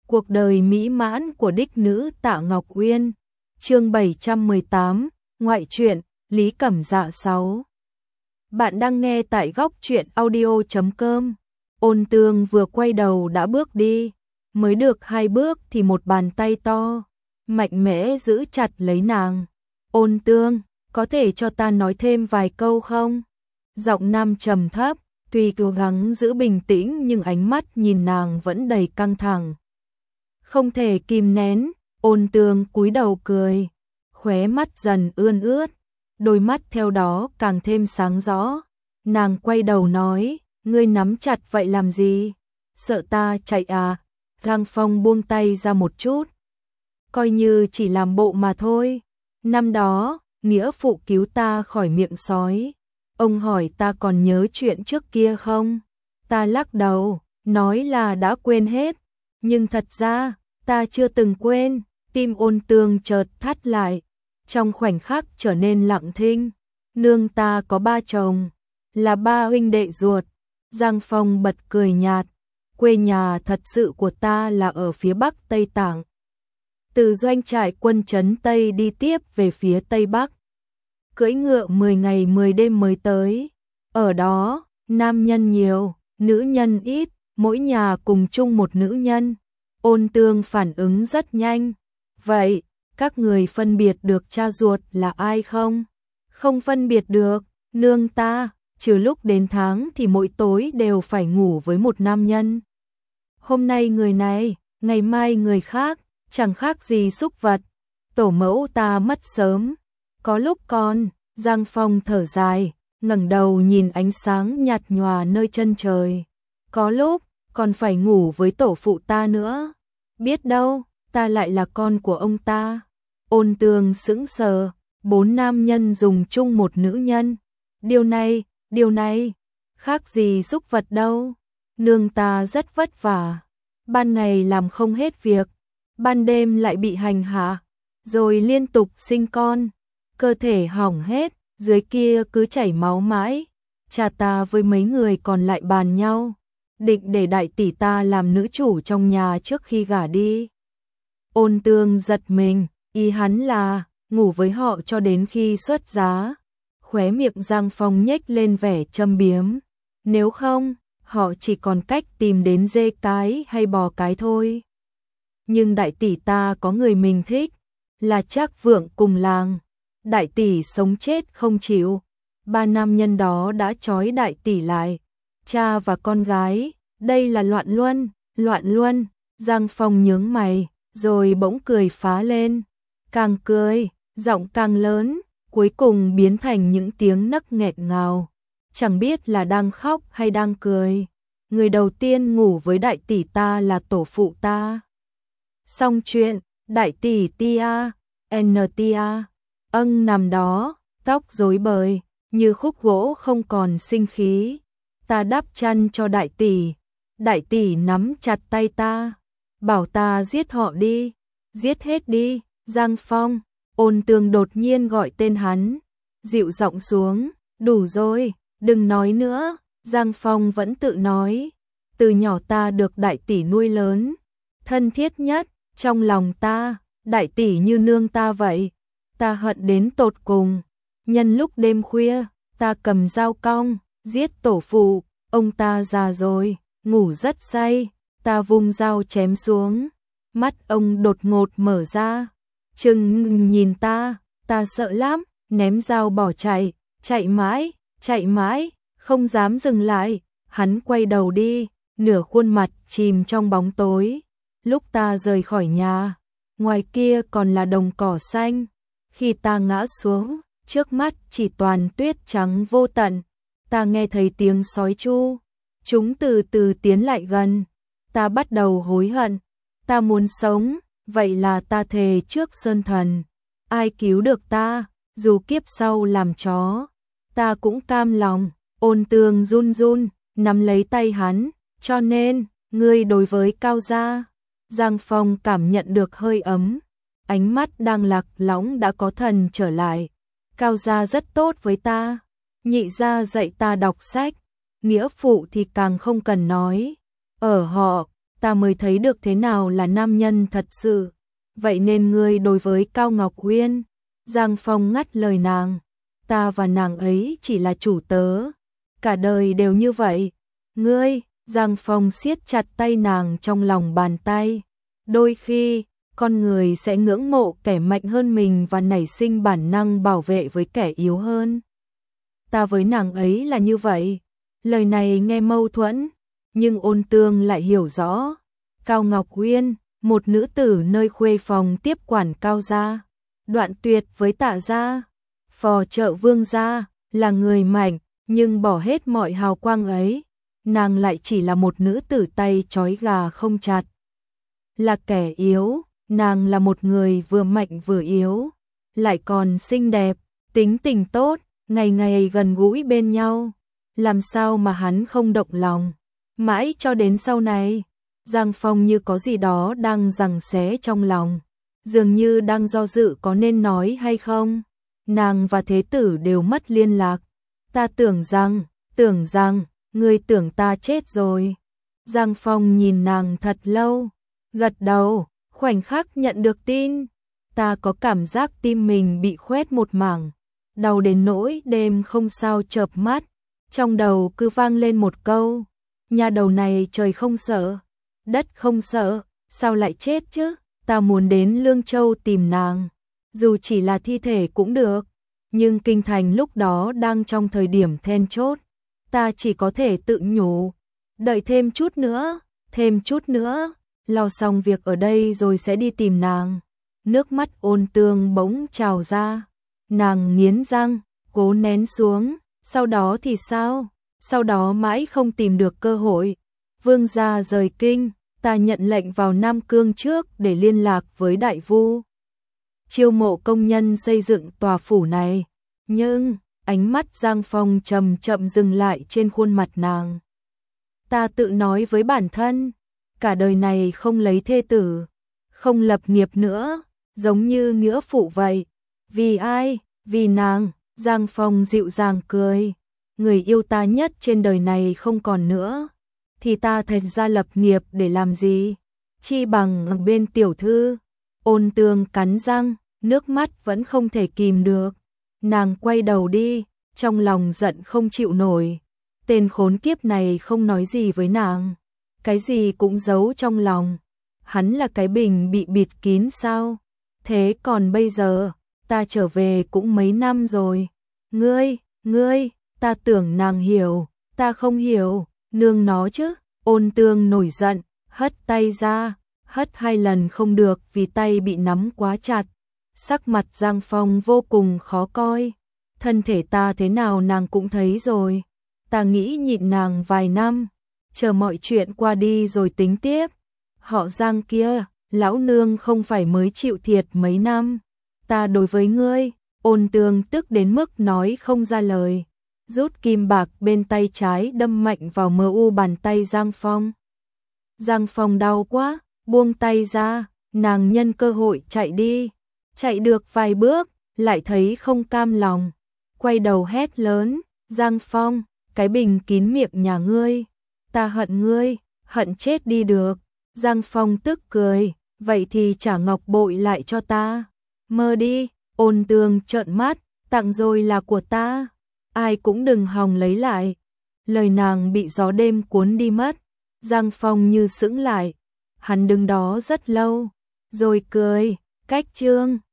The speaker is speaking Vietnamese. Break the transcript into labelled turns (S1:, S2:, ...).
S1: Cuộc đời mỹ mãn của đích nữ Tạ Ngọc Uyên. Chương 718, ngoại truyện, Lý Cẩm Dạ 6. Bạn đang nghe tại góc truyện audio.com. Ôn Tương vừa quay đầu đã bước đi, mới được 2 bước thì một bàn tay to, mạnh mẽ giữ chặt lấy nàng. Ôn Tương, có thể cho ta nói thêm vài câu không? Giọng nam trầm thấp, tuy cố gắng giữ bình tĩnh nhưng ánh mắt nhìn nàng vẫn đầy căng thẳng. Không thể kìm nén, Ôn Tương cúi đầu cười, khóe mắt dần ươn ướt, đôi mắt theo đó càng thêm sáng rõ. Nàng quay đầu nói, ngươi nắm chặt vậy làm gì? Sợ ta chạy à? Giang Phong buông tay ra một chút. Coi như chỉ làm bộ mà thôi. Năm đó, nghĩa phụ cứu ta khỏi miệng sói. Ông hỏi ta còn nhớ chuyện trước kia không? Ta lắc đầu, nói là đã quên hết. Nhưng thật ra, ta chưa từng quên. Tim Ôn Tương chợt thắt lại, trong khoảnh khắc trở nên lặng thinh. Nương ta có 3 chồng, là 3 huynh đệ ruột. Giang Phong bật cười nhạt, quê nhà thật sự của ta là ở phía bắc Tây Tạng. Từ doanh trại quân trấn Tây đi tiếp về phía Tây Bắc. Cưỡi ngựa 10 ngày 10 đêm mới tới. Ở đó, nam nhân nhiều, nữ nhân ít, mỗi nhà cùng chung một nữ nhân. Ôn Tương phản ứng rất nhanh. Vậy, các người phân biệt được cha ruột là ai không? Không phân biệt được, nương ta, trừ lúc đến tháng thì mỗi tối đều phải ngủ với một nam nhân. Hôm nay người này, ngày mai người khác, chẳng khác gì súc vật. Tổ mẫu ta mất sớm. Có lúc con, Giang Phong thở dài, ngẩng đầu nhìn ánh sáng nhạt nhòa nơi chân trời. Có lúc, còn phải ngủ với tổ phụ ta nữa. Biết đâu, ta lại là con của ông ta. Ôn Tương sững sờ, 4 nam nhân dùng chung một nữ nhân. Điều này, khác gì súc vật đâu. Nương ta rất vất vả. Ban ngày làm không hết việc, ban đêm lại bị hành hạ, rồi liên tục sinh con. Cơ thể hỏng hết, dưới kia cứ chảy máu mãi. Cha ta với mấy người còn lại bàn nhau, định để đại tỷ ta làm nữ chủ trong nhà trước khi gả đi. Ôn Tương giật mình, ý hắn là ngủ với họ cho đến khi xuất giá. Khóe miệng Giang Phong nhếch lên vẻ châm biếm. Nếu không, họ chỉ còn cách tìm đến dê cái hay bò cái thôi. Nhưng đại tỷ ta có người mình thích, là Trác Vượng cùng làng. Đại tỷ sống chết không chịu. 3 nam nhân đó đã trói đại tỷ lại. Cha và con gái, đây là loạn luân. Giang Phong nhướng mày, rồi bỗng cười phá lên. Càng cười, giọng càng lớn, cuối cùng biến thành những tiếng nấc nghẹt ngào. Chẳng biết là đang khóc hay đang cười. Người đầu tiên ngủ với đại tỷ ta là tổ phụ ta. Xong chuyện, đại tỷ tia, tia, nằm đó, tóc rối bời, như khúc gỗ không còn sinh khí. Ta đắp chăn cho đại tỷ nắm chặt tay ta, bảo ta giết họ đi, giết hết đi. Giang Phong, Ôn Tương đột nhiên gọi tên hắn, dịu giọng xuống, đủ rồi, đừng nói nữa. Giang Phong vẫn tự nói, từ nhỏ ta được đại tỷ nuôi lớn, thân thiết nhất, trong lòng ta, đại tỷ như nương ta vậy. Ta hận đến tột cùng. Nhân lúc đêm khuya, ta cầm dao cong, giết tổ phụ. Ông ta già rồi, ngủ rất say. Ta vung dao chém xuống. Mắt ông đột ngột mở ra. Trừng nhìn ta sợ lắm, ném dao bỏ chạy mãi, không dám dừng lại. Hắn quay đầu đi, nửa khuôn mặt chìm trong bóng tối. Lúc ta rời khỏi nhà, ngoài kia còn là đồng cỏ xanh. Khi ta ngã xuống, trước mắt chỉ toàn tuyết trắng vô tận. Ta nghe thấy tiếng sói tru, chúng từ từ tiến lại gần. Ta bắt đầu hối hận, ta muốn sống, vậy là ta thề trước sơn thần. Ai cứu được ta, dù kiếp sau làm chó, ta cũng cam lòng. Ôn Tương run, nắm lấy tay hắn, cho nên, ngươi đối với Cao gia. Giang Phong cảm nhận được hơi ấm. Ánh mắt đang lạc lõng đã có thần trở lại. Cao gia rất tốt với ta. Nhị gia dạy ta đọc sách. Nghĩa phụ thì càng không cần nói. Ở họ, ta mới thấy được thế nào là nam nhân thật sự. Vậy nên ngươi đối với Cao Ngọc Uyên, Giang Phong ngắt lời nàng, ta và nàng ấy chỉ là chủ tớ, cả đời đều như vậy. Ngươi, Giang Phong siết chặt tay nàng trong lòng bàn tay. Đôi khi, con người sẽ ngưỡng mộ kẻ mạnh hơn mình và nảy sinh bản năng bảo vệ với kẻ yếu hơn. Ta với nàng ấy là như vậy. Lời này nghe mâu thuẫn, nhưng Ôn Tương lại hiểu rõ. Cao Ngọc Uyên, một nữ tử nơi khuê phòng tiếp quản Cao gia, đoạn tuyệt với Tạ gia, phò trợ Vương gia, là người mạnh, nhưng bỏ hết mọi hào quang ấy, nàng lại chỉ là một nữ tử tay trói gà không chặt. Là kẻ yếu, nàng là một người vừa mạnh vừa yếu, lại còn xinh đẹp, tính tình tốt, ngày ngày gần gũi bên nhau. Làm sao mà hắn không động lòng? Mãi cho đến sau này, Giang Phong như có gì đó đang giằng xé trong lòng, dường như đang do dự có nên nói hay không. Nàng và Thế Tử đều mất liên lạc. Ta tưởng rằng, ngươi tưởng ta chết rồi. Giang Phong nhìn nàng thật lâu, gật đầu, khoảnh khắc nhận được tin. Ta có cảm giác tim mình bị khoét một mảng, đau đến nỗi đêm không sao chợp mắt. Trong đầu cứ vang lên một câu, nhà đầu này trời không sợ, đất không sợ, sao lại chết chứ? Ta muốn đến Lương Châu tìm nàng, dù chỉ là thi thể cũng được, nhưng kinh thành lúc đó đang trong thời điểm then chốt, ta chỉ có thể tự nhủ, đợi thêm chút nữa, lo xong việc ở đây rồi sẽ đi tìm nàng. Nước mắt Ôn Tương bỗng trào ra, nàng nghiến răng, cố nén xuống. Sau đó thì sao? Sau đó mãi không tìm được cơ hội. Vương gia rời kinh, ta nhận lệnh vào Nam Cương trước để liên lạc với Đại Vu, chiêu mộ công nhân xây dựng tòa phủ này. Nhưng, ánh mắt Giang Phong chậm chậm dừng lại trên khuôn mặt nàng. Ta tự nói với bản thân, cả đời này không lấy thê tử, không lập nghiệp nữa, giống như nghĩa phụ vậy. Vì ai? Vì nàng. Giang Phong dịu dàng cười, người yêu ta nhất trên đời này không còn nữa, thì ta thành ra lập nghiệp để làm gì? Chi bằng ở bên tiểu thư. Ôn Tương cắn răng, nước mắt vẫn không thể kìm được. Nàng quay đầu đi, trong lòng giận không chịu nổi. Tên khốn kiếp này không nói gì với nàng, cái gì cũng giấu trong lòng. Hắn là cái bình bị bịt kín sao? Thế còn bây giờ, ta trở về cũng mấy năm rồi. Ngươi, ta tưởng nàng hiểu, ta không hiểu, nương nó chứ. Ôn Tương nổi giận, hất tay ra, hất 2 lần không được vì tay bị nắm quá chặt. Sắc mặt Giang Phong vô cùng khó coi. Thân thể ta thế nào nàng cũng thấy rồi. Ta nghĩ nhịn nàng vài năm, chờ mọi chuyện qua đi rồi tính tiếp. Họ Giang kia, lão nương không phải mới chịu thiệt mấy năm. Ta đối với ngươi, Ôn Tương tức đến mức nói không ra lời, rút kim bạc bên tay trái đâm mạnh vào mờ u bàn tay Giang Phong. Giang Phong đau quá, buông tay ra, nàng nhân cơ hội chạy đi. Chạy được vài bước, lại thấy không cam lòng, quay đầu hét lớn, Giang Phong, cái bình kín miệng nhà ngươi, ta hận ngươi, hận chết đi được. Giang Phong tức cười, vậy thì trả ngọc bội lại cho ta. Mơ đi. Ôn Tương trợn mắt, tặng rồi là của ta, ai cũng đừng hòng lấy lại. Lời nàng bị gió đêm cuốn đi mất. Giang Phong như sững lại, hắn đứng đó rất lâu, rồi cười, cách chương.